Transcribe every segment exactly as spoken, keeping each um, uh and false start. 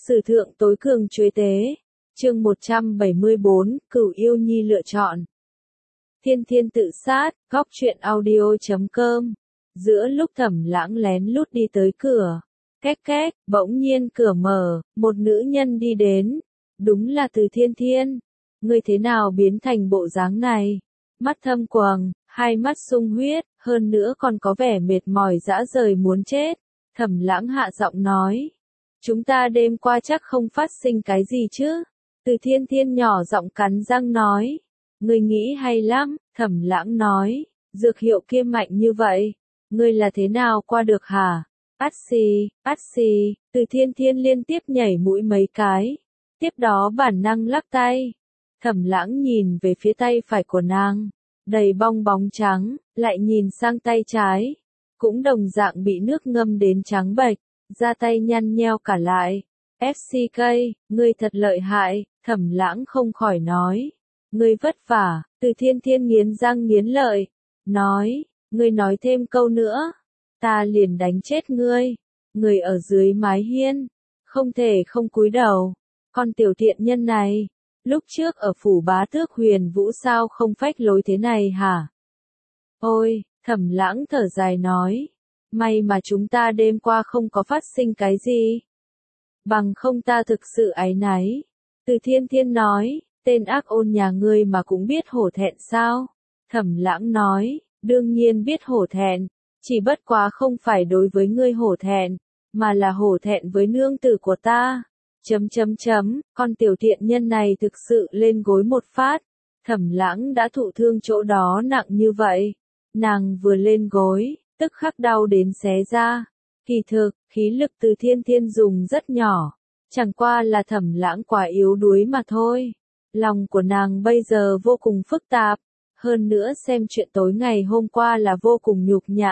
Sử thượng tối cường chuế tế. Chương một trăm bảy mươi bốn, Cửu Yêu Nhi lựa chọn. Thiên Thiên tự sát, góc truyện audio chấm com. Giữa lúc Thẩm Lãng lén lút đi tới cửa, két két, bỗng nhiên cửa mở, một nữ nhân đi đến. Đúng là Từ Thiên Thiên. Ngươi thế nào biến thành bộ dáng này? Mắt thâm quầng, hai mắt sung huyết, hơn nữa còn có vẻ mệt mỏi rã rời muốn chết. Thẩm Lãng hạ giọng nói. Chúng ta đêm qua chắc không phát sinh cái gì chứ? Từ Thiên Thiên nhỏ giọng cắn răng nói. Ngươi nghĩ hay lắm, Thẩm Lãng nói. Dược hiệu kia mạnh như vậy. Ngươi là thế nào qua được hả? Át xì, át xì, Từ Thiên Thiên liên tiếp nhảy mũi mấy cái. Tiếp đó bản năng lắc tay. Thẩm Lãng nhìn về phía tay phải của nàng. Đầy bong bóng trắng, lại nhìn sang tay trái. Cũng đồng dạng bị nước ngâm đến trắng bệch. Da tay nhăn nheo cả lại. ép xê ca, ngươi thật lợi hại, Thẩm Lãng không khỏi nói. Ngươi vất vả, Từ Thiên Thiên nghiến răng nghiến lợi. Nói, ngươi nói thêm câu nữa. Ta liền đánh chết ngươi. Ngươi ở dưới mái hiên. Không thể không cúi đầu. Con tiểu tiện nhân này. Lúc trước ở phủ bá tước Huyền Vũ sao không phách lối thế này hả? Ôi, Thẩm Lãng thở dài nói. May mà chúng ta đêm qua không có phát sinh cái gì. Bằng không ta thực sự áy náy. Từ Thiên Thiên nói, tên ác ôn nhà ngươi mà cũng biết hổ thẹn sao? Thẩm Lãng nói, đương nhiên biết hổ thẹn. Chỉ bất quá không phải đối với ngươi hổ thẹn, mà là hổ thẹn với nương tử của ta. Chấm chấm chấm, con tiểu tiện nhân này thực sự lên gối một phát. Thẩm Lãng đã thụ thương chỗ đó nặng như vậy. Nàng vừa lên gối, tức khắc đau đến xé ra. Kỳ thực, khí lực Từ Thiên Thiên dùng rất nhỏ. Chẳng qua là Thẩm Lãng quá yếu đuối mà thôi. Lòng của nàng bây giờ vô cùng phức tạp. Hơn nữa xem chuyện tối ngày hôm qua là vô cùng nhục nhã.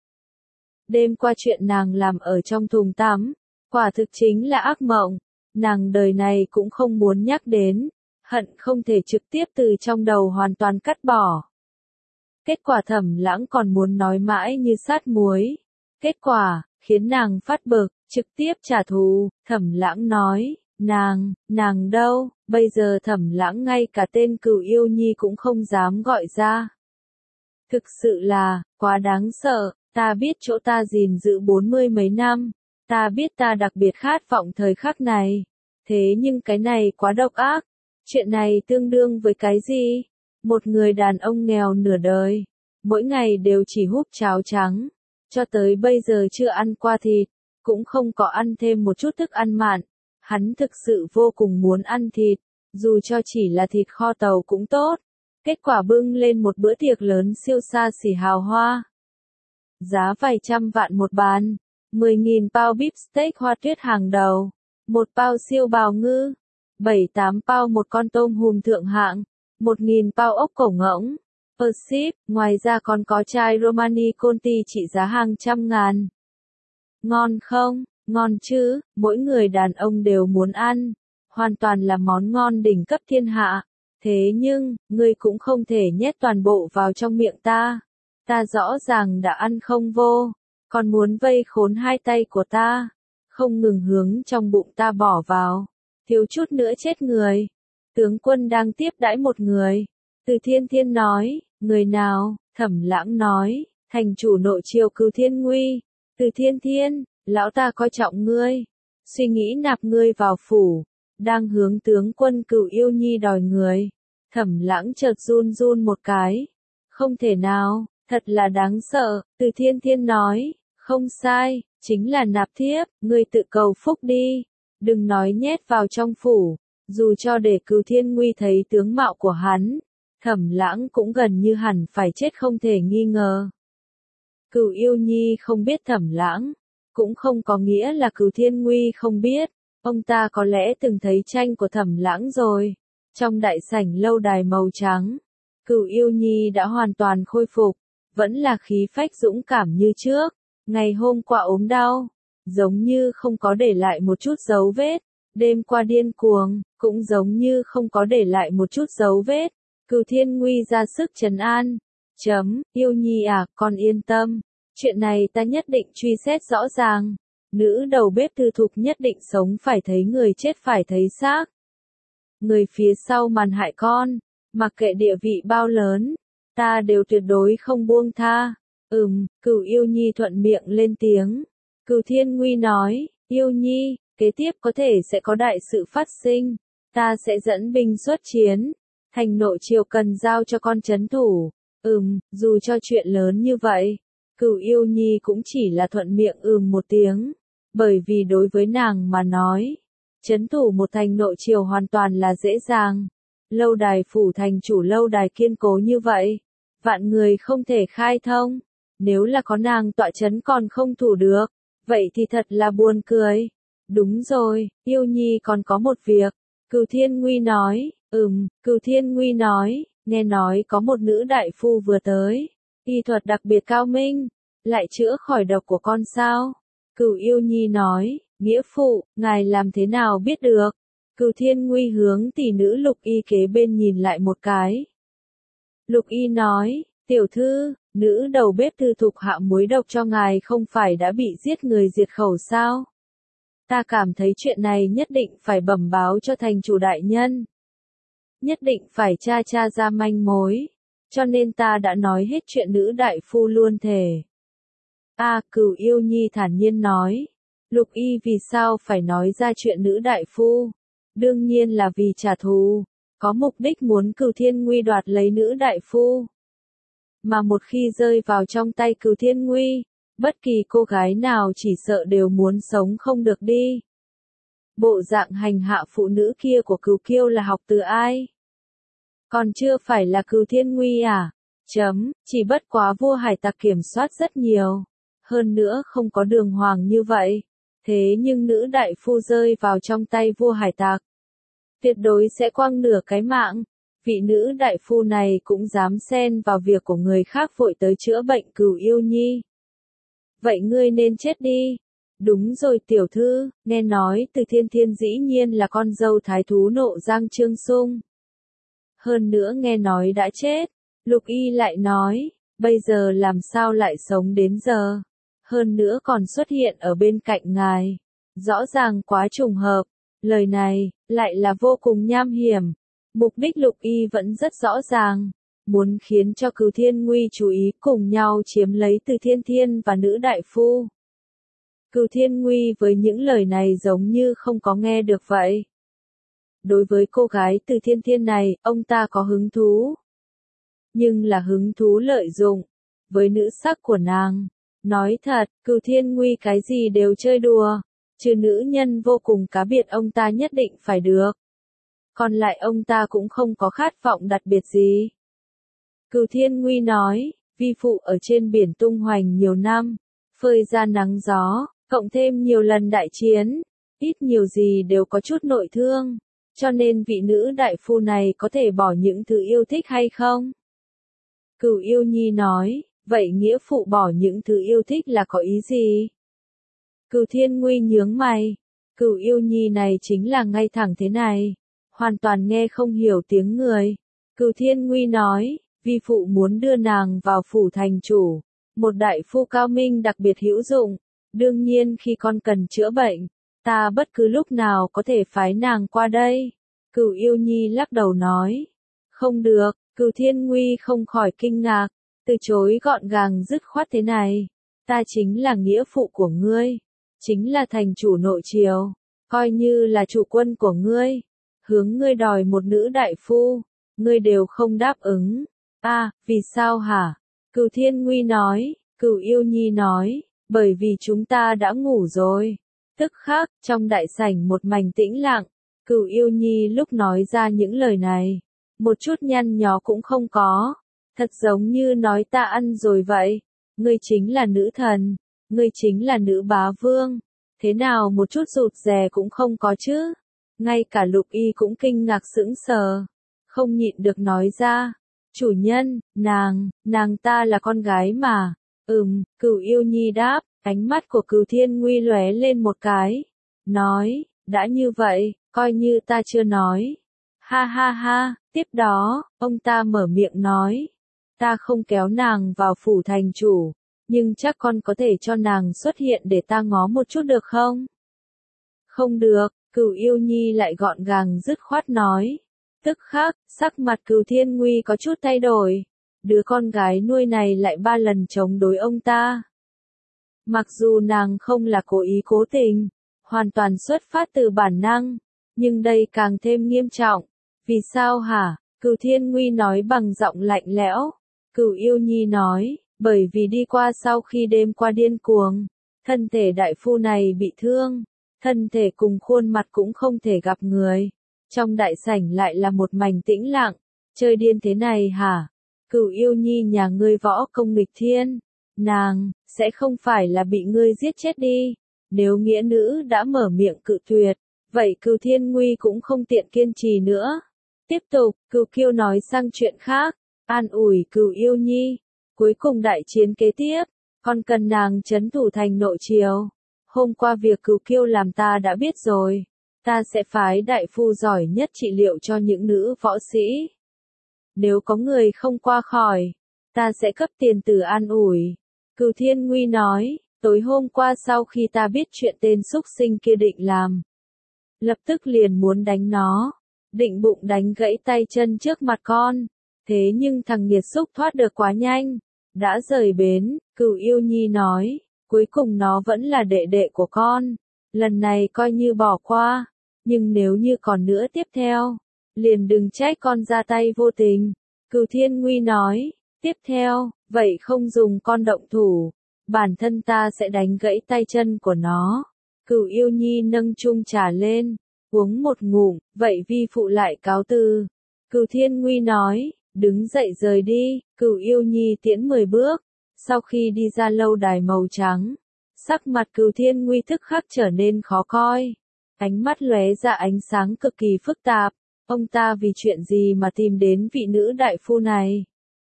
Đêm qua chuyện nàng làm ở trong thùng tắm. Quả thực chính là ác mộng. Nàng đời này cũng không muốn nhắc đến. Hận không thể trực tiếp từ trong đầu hoàn toàn cắt bỏ. Kết quả Thẩm Lãng còn muốn nói mãi như sát muối. Kết quả, khiến nàng phát bực, trực tiếp trả thù. Thẩm Lãng nói, nàng, nàng đâu, bây giờ Thẩm Lãng ngay cả tên Cửu Yêu Nhi cũng không dám gọi ra. Thực sự là, quá đáng sợ, ta biết chỗ ta gìn giữ bốn mươi mấy năm, ta biết ta đặc biệt khát vọng thời khắc này. Thế nhưng cái này quá độc ác, chuyện này tương đương với cái gì? Một người đàn ông nghèo nửa đời, mỗi ngày đều chỉ húp cháo trắng, cho tới bây giờ chưa ăn qua thịt, cũng không có ăn thêm một chút thức ăn mặn. Hắn thực sự vô cùng muốn ăn thịt, dù cho chỉ là thịt kho tàu cũng tốt. Kết quả bưng lên một bữa tiệc lớn siêu xa xỉ hào hoa. Giá vài trăm vạn một bàn, mười nghìn bao bíp steak hoa tuyết hàng đầu, một bao siêu bào ngư, bảy tám bao một con tôm hùm thượng hạng, một nghìn bao ốc cổ ngỗng, per ship, ngoài ra còn có chai Romani Conti trị giá hàng trăm ngàn. Ngon không? Ngon chứ, mỗi người đàn ông đều muốn ăn, hoàn toàn là món ngon đỉnh cấp thiên hạ. Thế nhưng, ngươi cũng không thể nhét toàn bộ vào trong miệng ta. Ta rõ ràng đã ăn không vô, còn muốn vây khốn hai tay của ta, không ngừng hướng trong bụng ta bỏ vào, thiếu chút nữa chết người. Tướng quân đang tiếp đãi một người. Từ Thiên Thiên nói, người nào? Thẩm Lãng nói, thành chủ nội triều Cửu Thiên Nguy. Từ Thiên Thiên, lão ta coi trọng ngươi, suy nghĩ nạp ngươi vào phủ, đang hướng tướng quân Cửu Yêu Nhi đòi người. Thẩm Lãng chợt run run một cái. Không thể nào, thật là đáng sợ. Từ Thiên Thiên nói, không sai, chính là nạp thiếp, ngươi tự cầu phúc đi, đừng nói nhét vào trong phủ. Dù cho để Cửu Thiên Nguy thấy tướng mạo của hắn, Thẩm Lãng cũng gần như hẳn phải chết không thể nghi ngờ. Cửu Yêu Nhi không biết Thẩm Lãng, cũng không có nghĩa là Cửu Thiên Nguy không biết. Ông ta có lẽ từng thấy tranh của Thẩm Lãng rồi. Trong đại sảnh lâu đài màu trắng, Cửu Yêu Nhi đã hoàn toàn khôi phục, vẫn là khí phách dũng cảm như trước. Ngày hôm qua ốm đau, giống như không có để lại một chút dấu vết. Đêm qua điên cuồng, cũng giống như không có để lại một chút dấu vết. Cửu Thiên Nguy ra sức trấn an. Chấm, Yêu Nhi à, con yên tâm. Chuyện này ta nhất định truy xét rõ ràng. Nữ đầu bếp Tư Thục nhất định sống phải thấy người chết phải thấy xác. Người phía sau màn hại con, mặc kệ địa vị bao lớn, ta đều tuyệt đối không buông tha. Ừm, Cửu Yêu Nhi thuận miệng lên tiếng. Cửu Thiên Nguy nói, Yêu Nhi, kế tiếp có thể sẽ có đại sự phát sinh, ta sẽ dẫn binh xuất chiến, thành nội triều cần giao cho con trấn thủ. Ừm, dù cho chuyện lớn như vậy, Cửu Yêu Nhi cũng chỉ là thuận miệng ừm một tiếng, bởi vì đối với nàng mà nói, trấn thủ một thành nội triều hoàn toàn là dễ dàng. Lâu đài phủ thành chủ lâu đài kiên cố như vậy, vạn người không thể khai thông, nếu là có nàng tọa trấn còn không thủ được, vậy thì thật là buồn cười. Đúng rồi, Yêu Nhi còn có một việc, Cửu Thiên Nguy nói. Ừm, Cửu Thiên Nguy nói, nghe nói có một nữ đại phu vừa tới, y thuật đặc biệt cao minh, lại chữa khỏi độc của con sao? Cửu Yêu Nhi nói, nghĩa phụ, ngài làm thế nào biết được? Cửu Thiên Nguy hướng tỷ nữ Lục Y kế bên nhìn lại một cái. Lục Y nói, tiểu thư, nữ đầu bếp Tư Thục hạ muối độc cho ngài không phải đã bị giết người diệt khẩu sao? Ta cảm thấy chuyện này nhất định phải bẩm báo cho thành chủ đại nhân. Nhất định phải tra tra ra manh mối, cho nên ta đã nói hết chuyện nữ đại phu luôn thề. A, à, Cửu Yêu Nhi thản nhiên nói, Lục Y vì sao phải nói ra chuyện nữ đại phu? Đương nhiên là vì trả thù, có mục đích muốn Cửu Thiên Nguy đoạt lấy nữ đại phu. Mà một khi rơi vào trong tay Cửu Thiên Nguy, bất kỳ cô gái nào chỉ sợ đều muốn sống không được đi. Bộ dạng hành hạ phụ nữ kia của Cửu Kiêu là học từ ai? Còn chưa phải là Cửu Thiên Nguy à? Chấm, chỉ bất quá vua hải tặc kiểm soát rất nhiều. Hơn nữa không có đường hoàng như vậy. Thế nhưng nữ đại phu rơi vào trong tay vua hải tặc, tuyệt đối sẽ quăng nửa cái mạng. Vị nữ đại phu này cũng dám xen vào việc của người khác vội tới chữa bệnh Cửu Yêu Nhi. Vậy ngươi nên chết đi. Đúng rồi tiểu thư, nghe nói Từ Thiên Thiên dĩ nhiên là con dâu thái thú Nộ Giang Trương Sung. Hơn nữa nghe nói đã chết. Lục Y lại nói, bây giờ làm sao lại sống đến giờ. Hơn nữa còn xuất hiện ở bên cạnh ngài. Rõ ràng quá trùng hợp. Lời này, lại là vô cùng nham hiểm. Mục đích Lục Y vẫn rất rõ ràng. Muốn khiến cho Cửu Thiên Nguy chú ý cùng nhau chiếm lấy Từ Thiên Thiên và nữ đại phu. Cửu Thiên Nguy với những lời này giống như không có nghe được vậy. Đối với cô gái Từ Thiên Thiên này, ông ta có hứng thú. Nhưng là hứng thú lợi dụng. Với nữ sắc của nàng. Nói thật, Cửu Thiên Nguy cái gì đều chơi đùa. Trừ nữ nhân vô cùng cá biệt ông ta nhất định phải được. Còn lại ông ta cũng không có khát vọng đặc biệt gì. Cửu Thiên Nguy nói, vi phụ ở trên biển tung hoành nhiều năm, phơi ra nắng gió, cộng thêm nhiều lần đại chiến, ít nhiều gì đều có chút nội thương, cho nên vị nữ đại phu này có thể bỏ những thứ yêu thích hay không? Cửu Yêu Nhi nói, vậy nghĩa phụ bỏ những thứ yêu thích là có ý gì? Cửu Thiên Nguy nhướng mày, Cửu Yêu Nhi này chính là ngay thẳng thế này, hoàn toàn nghe không hiểu tiếng người. Cửu Thiên Nguy nói, vi phụ muốn đưa nàng vào phủ thành chủ, một đại phu cao minh đặc biệt hữu dụng, đương nhiên khi con cần chữa bệnh, ta bất cứ lúc nào có thể phái nàng qua đây. Cửu Yêu Nhi lắc đầu nói, không được. Cửu Thiên Nguy không khỏi kinh ngạc, từ chối gọn gàng dứt khoát thế này, ta chính là nghĩa phụ của ngươi, chính là thành chủ nội triều, coi như là chủ quân của ngươi, hướng ngươi đòi một nữ đại phu, ngươi đều không đáp ứng. A, à, vì sao hả? Cửu Thiên Nguy nói. Cửu Yêu Nhi nói, bởi vì chúng ta đã ngủ rồi. Tức khắc, trong đại sảnh một mảnh tĩnh lặng, Cửu Yêu Nhi lúc nói ra những lời này, một chút nhăn nhó cũng không có, thật giống như nói ta ăn rồi vậy. Ngươi chính là nữ thần, ngươi chính là nữ bá vương, thế nào một chút rụt rè cũng không có chứ? Ngay cả Lục Y cũng kinh ngạc sững sờ, không nhịn được nói ra, chủ nhân, nàng, nàng ta là con gái mà. Ừm, Cửu Yêu Nhi đáp, ánh mắt của Cửu Thiên Nguy lóe lên một cái, nói, đã như vậy, coi như ta chưa nói. Ha ha ha, tiếp đó, ông ta mở miệng nói, ta không kéo nàng vào phủ thành chủ, nhưng chắc con có thể cho nàng xuất hiện để ta ngó một chút được không? Không được, Cửu Yêu Nhi lại gọn gàng dứt khoát nói. Tức khắc, sắc mặt Cửu Thiên Nguy có chút thay đổi. Đứa con gái nuôi này lại ba lần chống đối ông ta. Mặc dù nàng không là cố ý cố tình, hoàn toàn xuất phát từ bản năng, nhưng đây càng thêm nghiêm trọng. Vì sao hả? Cửu Thiên Nguy nói bằng giọng lạnh lẽo. Cửu Yêu Nhi nói, bởi vì đi qua sau khi đêm qua điên cuồng, thân thể đại phu này bị thương, thân thể cùng khuôn mặt cũng không thể gặp người. Trong đại sảnh lại là một mảnh tĩnh lặng, chơi điên thế này hả? Cửu Yêu Nhi nhà ngươi võ công nghịch thiên, nàng, sẽ không phải là bị ngươi giết chết đi. Nếu nghĩa nữ đã mở miệng cự tuyệt, vậy Cửu Thiên Nguy cũng không tiện kiên trì nữa. Tiếp tục, Cửu Kiêu nói sang chuyện khác, an ủi Cửu Yêu Nhi. Cuối cùng đại chiến kế tiếp, con cần nàng trấn thủ thành nội triều. Hôm qua việc Cửu Kiêu làm ta đã biết rồi, ta sẽ phái đại phu giỏi nhất trị liệu cho những nữ võ sĩ. Nếu có người không qua khỏi, ta sẽ cấp tiền tử an ủi. Cửu Thiên Nguy nói, tối hôm qua sau khi ta biết chuyện tên súc sinh kia định làm, lập tức liền muốn đánh nó, định bụng đánh gãy tay chân trước mặt con. Thế nhưng thằng nghiệt xúc thoát được quá nhanh, đã rời bến. Cửu Yêu Nhi nói, cuối cùng nó vẫn là đệ đệ của con, lần này coi như bỏ qua, nhưng nếu như còn nữa tiếp theo, liền đừng trách con ra tay vô tình. Cửu Thiên Nguy nói, tiếp theo, vậy không dùng con động thủ, bản thân ta sẽ đánh gãy tay chân của nó. Cửu Yêu Nhi nâng chung trà lên, uống một ngụm, vậy vi phụ lại cáo từ. Cửu Thiên Nguy nói, đứng dậy rời đi. Cửu Yêu Nhi tiễn mười bước, sau khi đi ra lâu đài màu trắng, sắc mặt Cửu Thiên Nguy tức khắc trở nên khó coi, ánh mắt lóe ra ánh sáng cực kỳ phức tạp. Ông ta vì chuyện gì mà tìm đến vị nữ đại phu này?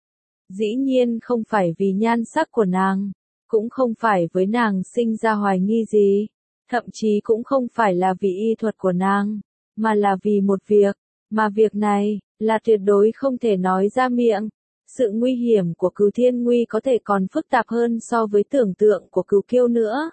Dĩ nhiên không phải vì nhan sắc của nàng, cũng không phải với nàng sinh ra hoài nghi gì, thậm chí cũng không phải là vì y thuật của nàng, mà là vì một việc, mà việc này là tuyệt đối không thể nói ra miệng. Sự nguy hiểm của Cửu Thiên Nguy có thể còn phức tạp hơn so với tưởng tượng của Cửu Kiêu nữa.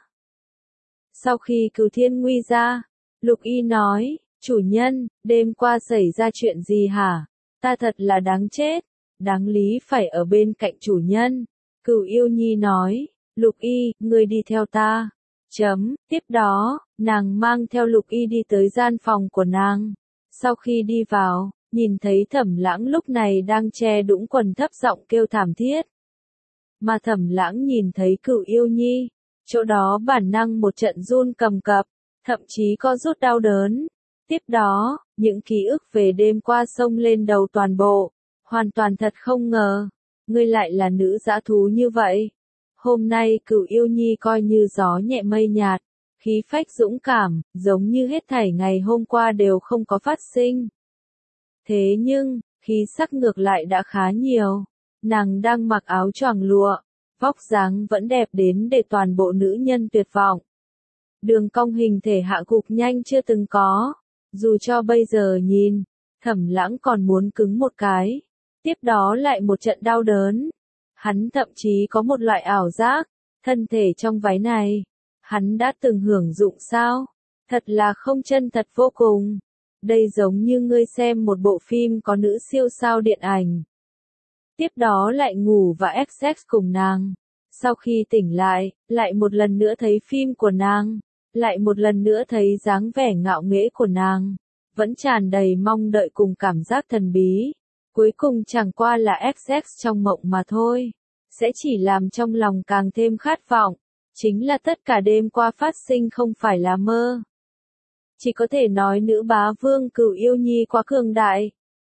Sau khi Cửu Thiên Nguy ra, Lục Y nói, chủ nhân, đêm qua xảy ra chuyện gì hả? Ta thật là đáng chết, đáng lý phải ở bên cạnh chủ nhân. Cửu Yêu Nhi nói, Lục Y, ngươi đi theo ta. Chấm, tiếp đó, nàng mang theo Lục Y đi tới gian phòng của nàng. Sau khi đi vào, nhìn thấy Thẩm Lãng lúc này đang che đũng quần thấp giọng kêu thảm thiết. Mà Thẩm Lãng nhìn thấy Cửu Yêu Nhi, chỗ đó bản năng một trận run cầm cập, thậm chí có rút đau đớn. Tiếp đó, những ký ức về đêm qua xông lên đầu toàn bộ, hoàn toàn thật không ngờ, ngươi lại là nữ dã thú như vậy. Hôm nay Cửu Yêu Nhi coi như gió nhẹ mây nhạt, khí phách dũng cảm, giống như hết thảy ngày hôm qua đều không có phát sinh. Thế nhưng, khí sắc ngược lại đã khá nhiều, nàng đang mặc áo choàng lụa, vóc dáng vẫn đẹp đến để toàn bộ nữ nhân tuyệt vọng. Đường cong hình thể hạ gục nhanh chưa từng có, dù cho bây giờ nhìn, Thẩm Lãng còn muốn cứng một cái, tiếp đó lại một trận đau đớn. Hắn thậm chí có một loại ảo giác, thân thể trong váy này, hắn đã từng hưởng dụng sao? Thật là không chân thật vô cùng. Đây giống như ngươi xem một bộ phim có nữ siêu sao điện ảnh. Tiếp đó lại ngủ và ép sex cùng nàng. Sau khi tỉnh lại, lại một lần nữa thấy phim của nàng, lại một lần nữa thấy dáng vẻ ngạo nghễ của nàng, vẫn tràn đầy mong đợi cùng cảm giác thần bí. Cuối cùng chẳng qua là ép sex trong mộng mà thôi, sẽ chỉ làm trong lòng càng thêm khát vọng. Chính là tất cả đêm qua phát sinh không phải là mơ. Chỉ có thể nói nữ bá vương Cửu Yêu Nhi quá cường đại.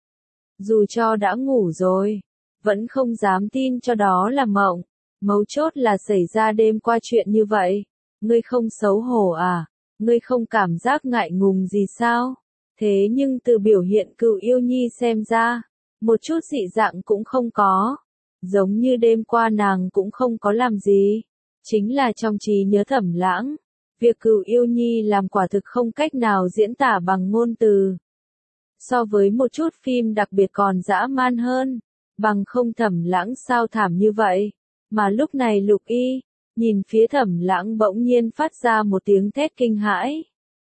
Dù cho đã ngủ rồi, vẫn không dám tin cho đó là mộng. Mấu chốt là xảy ra đêm qua chuyện như vậy. Ngươi không xấu hổ à? Ngươi không cảm giác ngại ngùng gì sao? Thế nhưng từ biểu hiện Cửu Yêu Nhi xem ra, một chút dị dạng cũng không có. Giống như đêm qua nàng cũng không có làm gì. Chính là trong trí nhớ Thẩm Lãng, việc Cửu Yêu Nhi làm quả thực không cách nào diễn tả bằng ngôn từ. So với một chút phim đặc biệt còn dã man hơn, bằng không Thẩm Lãng sao thảm như vậy. Mà lúc này Lục Y, nhìn phía Thẩm Lãng bỗng nhiên phát ra một tiếng thét kinh hãi.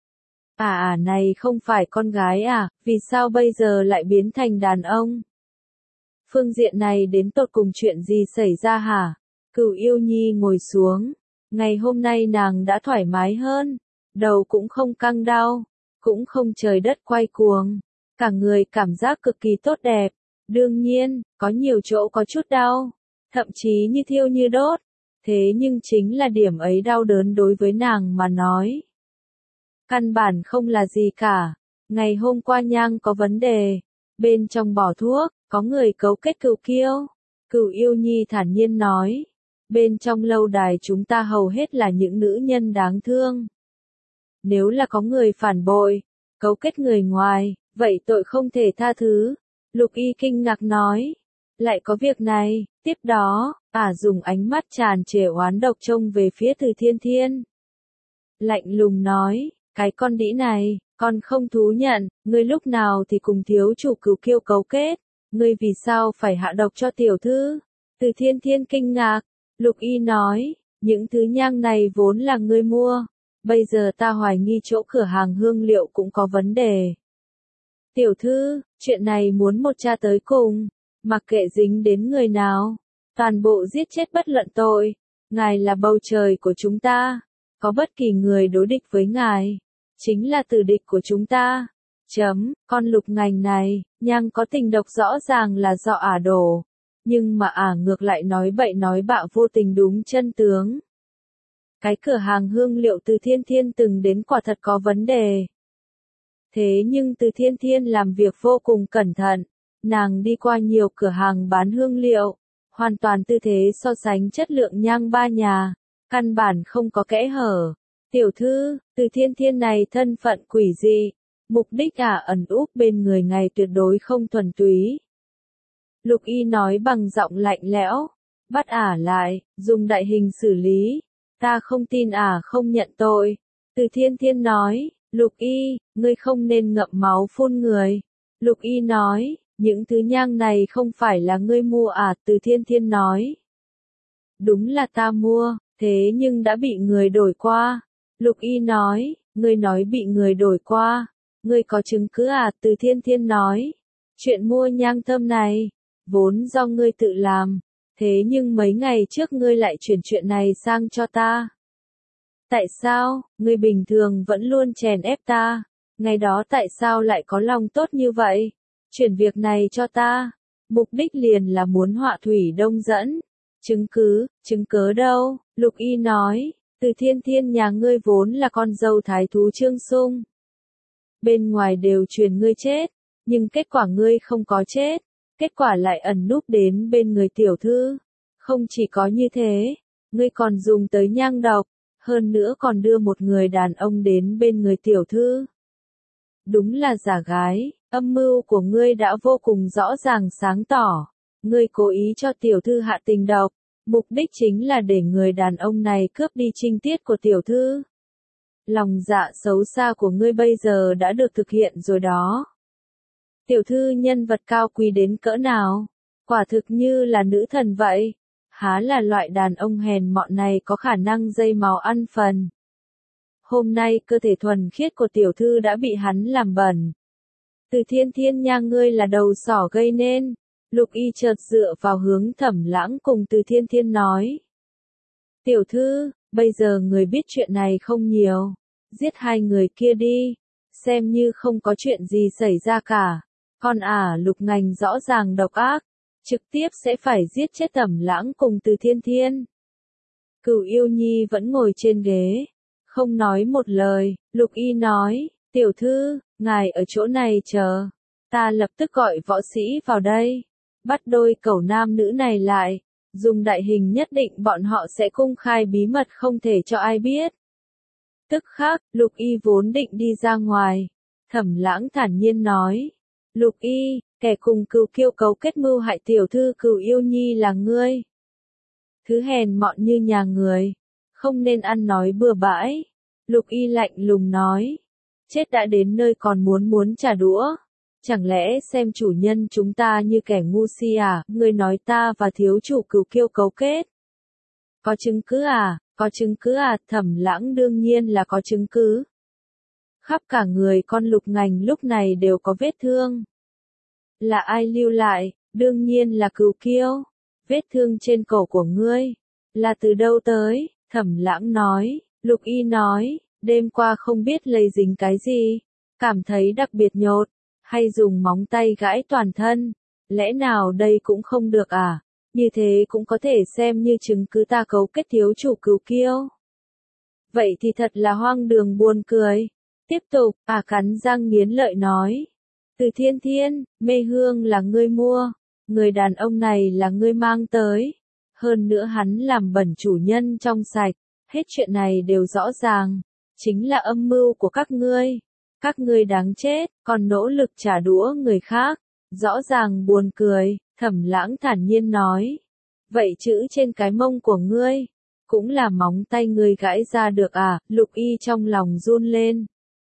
À à này không phải con gái à, vì sao bây giờ lại biến thành đàn ông? Phương diện này đến tột cùng chuyện gì xảy ra hả? Cửu Yêu Nhi ngồi xuống. Ngày hôm nay nàng đã thoải mái hơn. Đầu cũng không căng đau. Cũng không trời đất quay cuồng. Cả người cảm giác cực kỳ tốt đẹp. Đương nhiên, có nhiều chỗ có chút đau. Thậm chí như thiêu như đốt. Thế nhưng chính là điểm ấy đau đớn đối với nàng mà nói. Căn bản không là gì cả. Ngày hôm qua nhang có vấn đề. Bên trong bỏ thuốc, có người cấu kết cửu kiêu. Cửu Yêu Nhi thản nhiên nói. Bên trong lâu đài chúng ta hầu hết là những nữ nhân đáng thương. Nếu là có người phản bội, cấu kết người ngoài, vậy tội không thể tha thứ. Lục Y kinh ngạc nói. Lại có việc này, tiếp đó, ả dùng ánh mắt tràn trề oán độc trông về phía Từ Thiên Thiên. Lạnh lùng nói, cái con đĩ này, con không thú nhận, ngươi lúc nào thì cùng thiếu chủ cửu kiêu cấu kết, ngươi vì sao phải hạ độc cho tiểu thư? Từ Thiên Thiên kinh ngạc, Lục Y nói, những thứ nhang này vốn là ngươi mua, bây giờ ta hoài nghi chỗ cửa hàng hương liệu cũng có vấn đề. Tiểu thư, chuyện này muốn một tra tới cùng, mặc kệ dính đến người nào, toàn bộ giết chết bất luận tội, ngài là bầu trời của chúng ta, có bất kỳ người đối địch với ngài, chính là tử địch của chúng ta. Chấm, con Lục Ngành này, nhang có tình độc rõ ràng là do ả đổ, nhưng mà ả ngược lại nói bậy nói bạ vô tình đúng chân tướng. Cái cửa hàng hương liệu Từ Thiên Thiên từng đến quả thật có vấn đề. Thế nhưng Từ Thiên Thiên làm việc vô cùng cẩn thận, nàng đi qua nhiều cửa hàng bán hương liệu, hoàn toàn tư thế so sánh chất lượng nhang ba nhà, căn bản không có kẽ hở. Tiểu thư, Từ Thiên Thiên này thân phận quỷ dị, mục đích ả ẩn úp bên người ngài tuyệt đối không thuần túy. Lục Y nói bằng giọng lạnh lẽo, bắt ả lại, dùng đại hình xử lý, ta không tin ả không nhận tội. Từ Thiên Thiên nói, Lục Y, ngươi không nên ngậm máu phun người. Lục Y nói, những thứ nhang này không phải là ngươi mua à? Từ Thiên Thiên nói, đúng là ta mua, thế nhưng đã bị người đổi qua. Lục Y nói, ngươi nói bị người đổi qua, ngươi có chứng cứ à? Từ Thiên Thiên nói, chuyện mua nhang thơm này, vốn do ngươi tự làm, thế nhưng mấy ngày trước ngươi lại chuyển chuyện này sang cho ta. Tại sao, ngươi bình thường vẫn luôn chèn ép ta, ngày đó tại sao lại có lòng tốt như vậy, chuyển việc này cho ta, mục đích liền là muốn họa thủy đông dẫn. Chứng cứ, chứng cớ đâu? Lục Y nói, Từ Thiên Thiên nhà ngươi vốn là con dâu thái thú Trương Sung. Bên ngoài đều truyền ngươi chết, nhưng kết quả ngươi không có chết, kết quả lại ẩn núp đến bên người tiểu thư. Không chỉ có như thế, ngươi còn dùng tới nhang độc, hơn nữa còn đưa một người đàn ông đến bên người tiểu thư. Đúng là giả gái, âm mưu của ngươi đã vô cùng rõ ràng sáng tỏ. Ngươi cố ý cho tiểu thư hạ tình độc, mục đích chính là để người đàn ông này cướp đi trinh tiết của tiểu thư. Lòng dạ xấu xa của ngươi bây giờ đã được thực hiện rồi đó. Tiểu thư nhân vật cao quý đến cỡ nào, quả thực như là nữ thần vậy, há là loại đàn ông hèn mọn này có khả năng dây máu ăn phần. Hôm nay cơ thể thuần khiết của tiểu thư đã bị hắn làm bẩn. Từ Thiên Thiên nha, ngươi là đầu sỏ gây nên. Lục Y chợt dựa vào hướng Thẩm Lãng cùng Từ Thiên Thiên nói. Tiểu thư, bây giờ người biết chuyện này không nhiều, giết hai người kia đi, xem như không có chuyện gì xảy ra cả. Còn ả Lục Ngành rõ ràng độc ác, trực tiếp sẽ phải giết chết Thẩm Lãng cùng Từ Thiên Thiên. Cửu Yêu Nhi vẫn ngồi trên ghế, không nói một lời. Lục Y nói, tiểu thư, ngài ở chỗ này chờ, ta lập tức gọi võ sĩ vào đây, bắt đôi cẩu nam nữ này lại, dùng đại hình nhất định bọn họ sẽ công khai bí mật không thể cho ai biết. Tức khắc, Lục Y vốn định đi ra ngoài, Thẩm Lãng thản nhiên nói, Lục Y, kẻ cùng Cửu Kiêu cấu kết mưu hại tiểu thư Cửu Yêu Nhi là ngươi. Thứ hèn mọn như nhà người, không nên ăn nói bừa bãi. Lục Y lạnh lùng nói, chết đã đến nơi còn muốn muốn trả đũa. Chẳng lẽ xem chủ nhân chúng ta như kẻ ngu si à? Ngươi nói ta và thiếu chủ Cửu Kiêu cấu kết, Có chứng cứ à, có chứng cứ à, Thẩm Lãng đương nhiên là có chứng cứ. Khắp cả người con Lục Ngành lúc này đều có vết thương. Là ai lưu lại? Đương nhiên là Cửu Kiêu. Vết thương trên cổ của ngươi, là từ đâu tới? Thẩm Lãng nói, Lục Y nói, đêm qua không biết lây dính cái gì, cảm thấy đặc biệt nhột, hay dùng móng tay gãi toàn thân, lẽ nào đây cũng không được à? Như thế cũng có thể xem như chứng cứ ta cấu kết thiếu chủ Cửu Kiêu. Vậy thì thật là hoang đường buồn cười. Tiếp tục, à cắn răng nghiến lợi nói. Từ Thiên Thiên, mê hương là ngươi mua, người đàn ông này là ngươi mang tới. Hơn nữa hắn làm bẩn chủ nhân trong sạch, hết chuyện này đều rõ ràng. Chính là âm mưu của các ngươi. Các ngươi đáng chết, còn nỗ lực trả đũa người khác. Rõ ràng buồn cười, Thẩm Lãng thản nhiên nói. Vậy chữ trên cái mông của ngươi, cũng là móng tay ngươi gãi ra được à? Lục Y trong lòng run lên.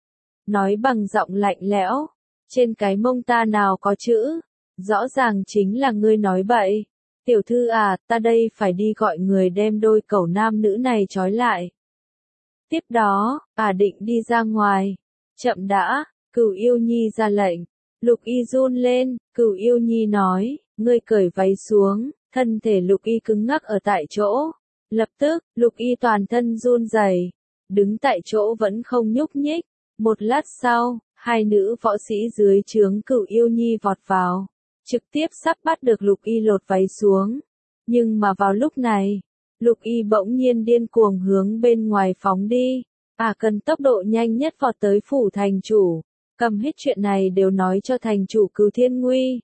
Nói bằng giọng lạnh lẽo, trên cái mông ta nào có chữ, rõ ràng chính là ngươi nói bậy. Tiểu thư à, ta đây phải đi gọi người đem đôi cẩu nam nữ này trói lại. Tiếp đó, à định đi ra ngoài. Chậm đã, Cửu Yêu Nhi ra lệnh. Lục Y run lên, Cửu Yêu Nhi nói, ngươi cởi váy xuống, thân thể Lục Y cứng ngắc ở tại chỗ. Lập tức, Lục Y toàn thân run rẩy, đứng tại chỗ vẫn không nhúc nhích. Một lát sau, hai nữ võ sĩ dưới trướng Cửu Yêu Nhi vọt vào, trực tiếp sắp bắt được Lục Y lột váy xuống. Nhưng mà vào lúc này, Lục Y bỗng nhiên điên cuồng hướng bên ngoài phóng đi, à cần tốc độ nhanh nhất vọt tới phủ thành chủ, cầm hết chuyện này đều nói cho thành chủ Cửu Thiên Nguy.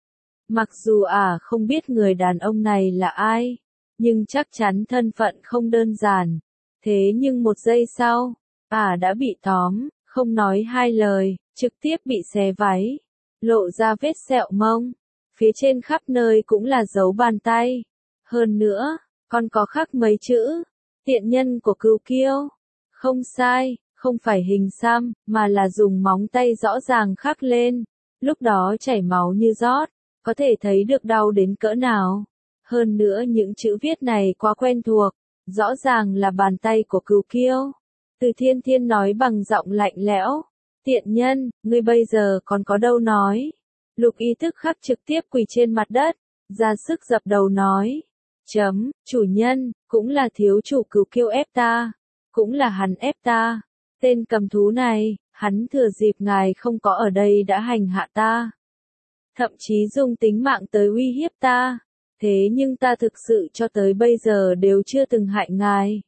Mặc dù à không biết người đàn ông này là ai, nhưng chắc chắn thân phận không đơn giản. Thế nhưng một giây sau, à đã bị tóm, không nói hai lời, trực tiếp bị xé váy, lộ ra vết sẹo mông, phía trên khắp nơi cũng là dấu bàn tay. Hơn nữa, còn có khắc mấy chữ, tiện nhân của Cửu Kiêu. Không sai, không phải hình xăm, mà là dùng móng tay rõ ràng khắc lên, lúc đó chảy máu như rót, có thể thấy được đau đến cỡ nào. Hơn nữa những chữ viết này quá quen thuộc, rõ ràng là bàn tay của Cửu Kiêu. Từ Thiên Thiên nói bằng giọng lạnh lẽo, tiện nhân, ngươi bây giờ còn có đâu nói. Lục Y tức khắc trực tiếp quỳ trên mặt đất, ra sức dập đầu nói, chấm, chủ nhân, cũng là thiếu chủ Cửu Kiêu ép ta, cũng là hắn ép ta, tên cầm thú này, hắn thừa dịp ngài không có ở đây đã hành hạ ta, thậm chí dùng tính mạng tới uy hiếp ta, thế nhưng ta thực sự cho tới bây giờ đều chưa từng hại ngài.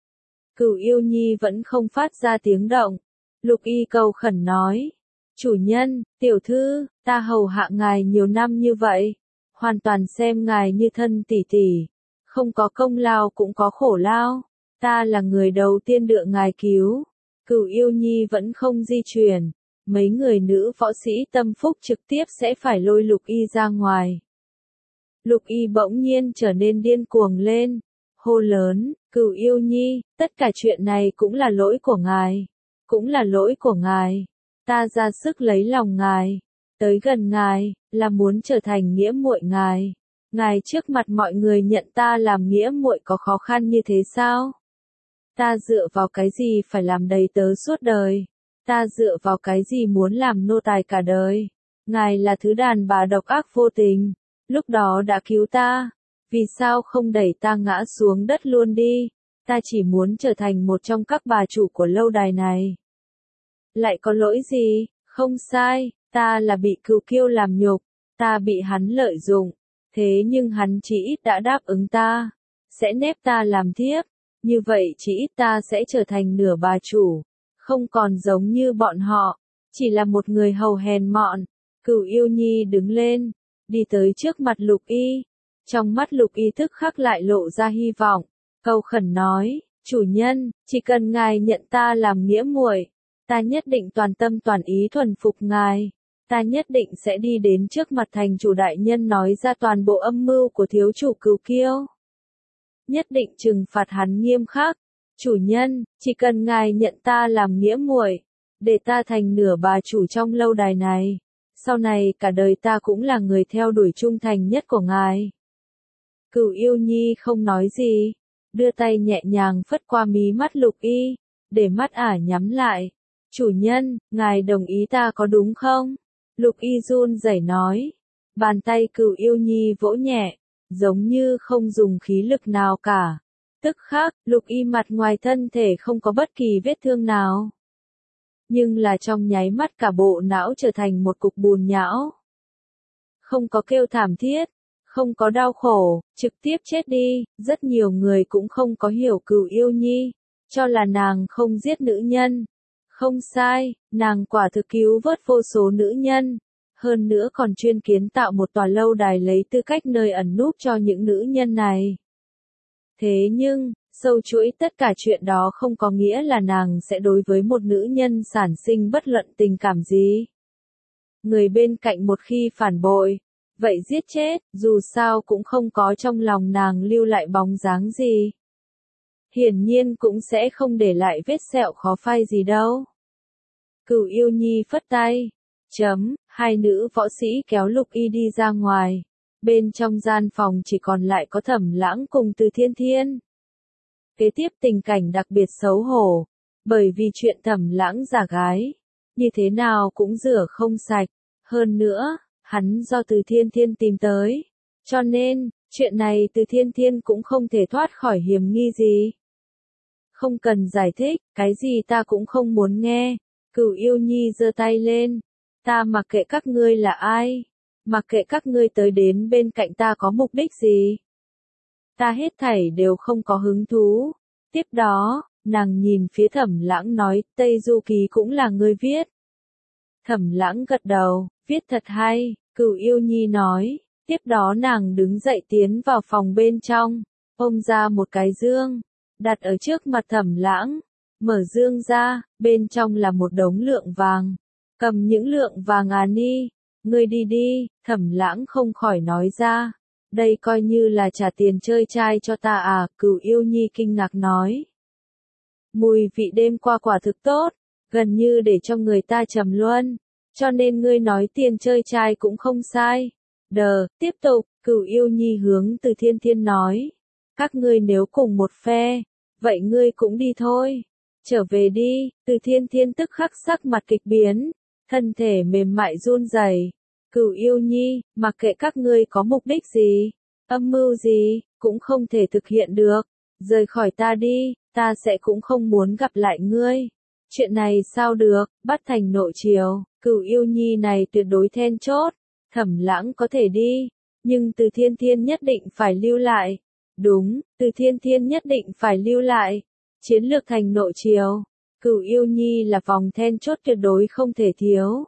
Cửu Yêu Nhi vẫn không phát ra tiếng động. Lục Y cầu khẩn nói, chủ nhân, tiểu thư, ta hầu hạ ngài nhiều năm như vậy, hoàn toàn xem ngài như thân tỷ tỷ, không có công lao cũng có khổ lao, ta là người đầu tiên được ngài cứu. Cửu Yêu Nhi vẫn không di chuyển, mấy người nữ võ sĩ tâm phúc trực tiếp sẽ phải lôi Lục Y ra ngoài. Lục Y bỗng nhiên trở nên điên cuồng lên, hô lớn, Cửu Yêu Nhi, tất cả chuyện này cũng là lỗi của ngài, cũng là lỗi của ngài, ta ra sức lấy lòng ngài, tới gần ngài, là muốn trở thành nghĩa muội ngài, ngài trước mặt mọi người nhận ta làm nghĩa muội có khó khăn như thế sao? Ta dựa vào cái gì phải làm đầy tớ suốt đời? Ta dựa vào cái gì muốn làm nô tài cả đời? Ngài là thứ đàn bà độc ác vô tình, lúc đó đã cứu ta, vì sao không đẩy ta ngã xuống đất luôn đi? Ta chỉ muốn trở thành một trong các bà chủ của lâu đài này. Lại có lỗi gì? Không sai, ta là bị Cửu Kiêu làm nhục, ta bị hắn lợi dụng, thế nhưng hắn chỉ ít đã đáp ứng ta, sẽ nép ta làm thiếp, như vậy chỉ ít ta sẽ trở thành nửa bà chủ, không còn giống như bọn họ, chỉ là một người hầu hèn mọn. Cửu Yêu Nhi đứng lên, đi tới trước mặt Lục Y, trong mắt Lục Y tức khắc lại lộ ra hy vọng, cầu khẩn nói, chủ nhân, chỉ cần ngài nhận ta làm nghĩa muội, ta nhất định toàn tâm toàn ý thuần phục ngài, ta nhất định sẽ đi đến trước mặt thành chủ đại nhân nói ra toàn bộ âm mưu của thiếu chủ Cửu Kiêu. Nhất định trừng phạt hắn nghiêm khắc, chủ nhân, chỉ cần ngài nhận ta làm nghĩa muội, để ta thành nửa bà chủ trong lâu đài này, sau này cả đời ta cũng là người theo đuổi trung thành nhất của ngài. Cửu Yêu Nhi không nói gì, đưa tay nhẹ nhàng phất qua mí mắt Lục Y, để mắt ả nhắm lại. Chủ nhân, ngài đồng ý ta có đúng không? Lục Y run rẩy nói. Bàn tay Cửu Yêu Nhi vỗ nhẹ, giống như không dùng khí lực nào cả. Tức khắc, Lục Y mặt ngoài thân thể không có bất kỳ vết thương nào. Nhưng là trong nháy mắt cả bộ não trở thành một cục bùn nhão. Không có kêu thảm thiết, không có đau khổ, trực tiếp chết đi. Rất nhiều người cũng không có hiểu Cửu Yêu Nhi, cho là nàng không giết nữ nhân. Không sai, nàng quả thực cứu vớt vô số nữ nhân. Hơn nữa còn chuyên kiến tạo một tòa lâu đài lấy tư cách nơi ẩn núp cho những nữ nhân này. Thế nhưng, sâu chuỗi tất cả chuyện đó không có nghĩa là nàng sẽ đối với một nữ nhân sản sinh bất luận tình cảm gì. Người bên cạnh một khi phản bội, vậy giết chết, dù sao cũng không có trong lòng nàng lưu lại bóng dáng gì. Hiển nhiên cũng sẽ không để lại vết sẹo khó phai gì đâu. Cửu Yêu Nhi phất tay. Chấm, hai nữ võ sĩ kéo Lục Y đi ra ngoài. Bên trong gian phòng chỉ còn lại có Thẩm Lãng cùng Từ Thiên Thiên. Kế tiếp tình cảnh đặc biệt xấu hổ, bởi vì chuyện Thẩm Lãng giả gái, như thế nào cũng rửa không sạch. Hơn nữa, hắn do Từ Thiên Thiên tìm tới. Cho nên, chuyện này Từ Thiên Thiên cũng không thể thoát khỏi hiểm nghi gì. Không cần giải thích, cái gì ta cũng không muốn nghe. Cửu Yêu Nhi giơ tay lên. Ta mặc kệ các ngươi là ai. Mặc kệ các ngươi tới đến bên cạnh ta có mục đích gì. Ta hết thảy đều không có hứng thú. Tiếp đó, nàng nhìn phía Thẩm Lãng nói, Tây Du Ký cũng là ngươi viết. Thẩm Lãng gật đầu, viết thật hay, Cửu Yêu Nhi nói. Tiếp đó nàng đứng dậy tiến vào phòng bên trong, ôm ra một cái dương, đặt ở trước mặt Thẩm Lãng. Mở dương ra, bên trong là một đống lượng vàng. Cầm những lượng vàng à ni, ngươi đi đi, Thẩm Lãng không khỏi nói ra. Đây coi như là trả tiền chơi trai cho ta à, Cửu Yêu Nhi kinh ngạc nói. Mùi vị đêm qua quả thực tốt, gần như để cho người ta trầm luân, cho nên ngươi nói tiền chơi trai cũng không sai. Đờ, tiếp tục, Cửu Yêu Nhi hướng Từ Thiên Thiên nói. Các ngươi nếu cùng một phe, vậy ngươi cũng đi thôi. Trở về đi, Từ Thiên Thiên tức khắc sắc mặt kịch biến, thân thể mềm mại run rẩy. Cửu Yêu Nhi, mặc kệ các ngươi có mục đích gì, âm mưu gì, cũng không thể thực hiện được. Rời khỏi ta đi, ta sẽ cũng không muốn gặp lại ngươi. Chuyện này sao được, bắt thành nội triều, Cửu Yêu Nhi này tuyệt đối then chốt. Thẩm Lãng có thể đi, nhưng Từ Thiên Thiên nhất định phải lưu lại. Đúng, Từ Thiên Thiên nhất định phải lưu lại. Chiến lược thành nội triều, Cửu Yêu Nhi là vòng then chốt tuyệt đối không thể thiếu.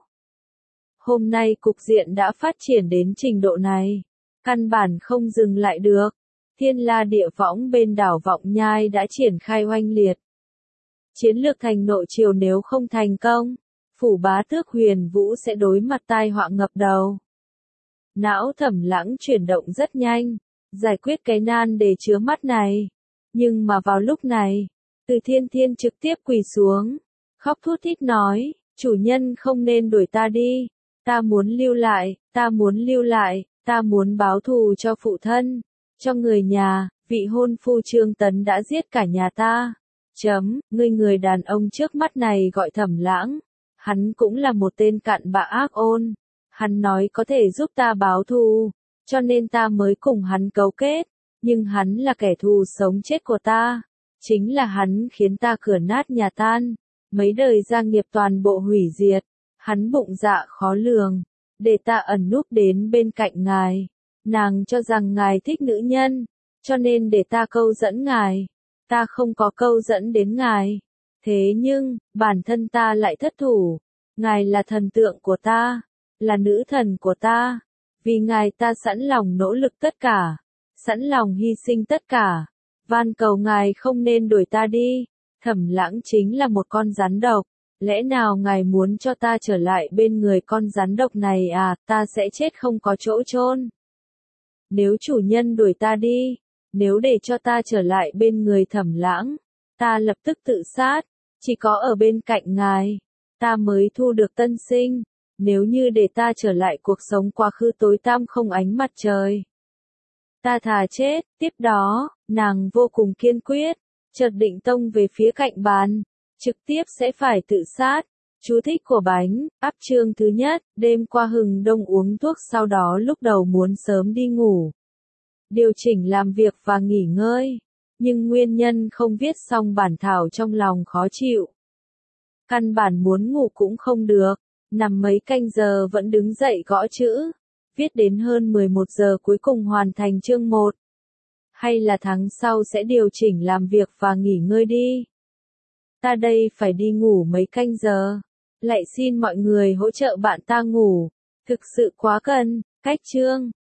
Hôm nay cục diện đã phát triển đến trình độ này, căn bản không dừng lại được. Thiên La Địa Võng bên đảo Vọng Nhai đã triển khai oanh liệt. Chiến lược thành nội triều nếu không thành công, phủ bá tước Huyền Vũ sẽ đối mặt tai họa ngập đầu. Não Thẩm Lãng chuyển động rất nhanh, giải quyết cái nan để chứa mắt này. Nhưng mà vào lúc này, Từ Thiên Thiên trực tiếp quỳ xuống, khóc thút thít nói, chủ nhân không nên đuổi ta đi, ta muốn lưu lại, ta muốn lưu lại, ta muốn báo thù cho phụ thân, cho người nhà, vị hôn phu Trương Tấn đã giết cả nhà ta. Chấm, ngươi người đàn ông trước mắt này gọi Thẩm Lãng, hắn cũng là một tên cặn bã ác ôn, hắn nói có thể giúp ta báo thù, cho nên ta mới cùng hắn cấu kết, nhưng hắn là kẻ thù sống chết của ta. Chính là hắn khiến ta cửa nát nhà tan, mấy đời gia nghiệp toàn bộ hủy diệt, hắn bụng dạ khó lường, để ta ẩn núp đến bên cạnh ngài. Nàng cho rằng ngài thích nữ nhân, cho nên để ta câu dẫn ngài, ta không có câu dẫn đến ngài. Thế nhưng, bản thân ta lại thất thủ, ngài là thần tượng của ta, là nữ thần của ta, vì ngài ta sẵn lòng nỗ lực tất cả, sẵn lòng hy sinh tất cả. Van cầu ngài không nên đuổi ta đi, Thẩm Lãng chính là một con rắn độc, lẽ nào ngài muốn cho ta trở lại bên người con rắn độc này à, ta sẽ chết không có chỗ chôn. Nếu chủ nhân đuổi ta đi, nếu để cho ta trở lại bên người Thẩm Lãng, ta lập tức tự sát, chỉ có ở bên cạnh ngài, ta mới thu được tân sinh, nếu như để ta trở lại cuộc sống quá khứ tối tăm không ánh mặt trời. Ta thà chết, tiếp đó, Nàng vô cùng kiên quyết, chợt định tông về phía cạnh bàn, trực tiếp sẽ phải tự sát. Chú thích của bánh, áp chương thứ nhất, đêm qua hừng đông uống thuốc sau đó lúc đầu muốn sớm đi ngủ. Điều chỉnh làm việc và nghỉ ngơi. Nhưng nguyên nhân không viết xong bản thảo trong lòng khó chịu. Căn bản muốn ngủ cũng không được, nằm mấy canh giờ vẫn đứng dậy gõ chữ. Viết đến hơn mười một giờ cuối cùng hoàn thành chương một. Hay là tháng sau sẽ điều chỉnh làm việc và nghỉ ngơi đi. Ta đây phải đi ngủ mấy canh giờ. Lại xin mọi người hỗ trợ bạn ta ngủ. Thực sự quá cần, cách chương.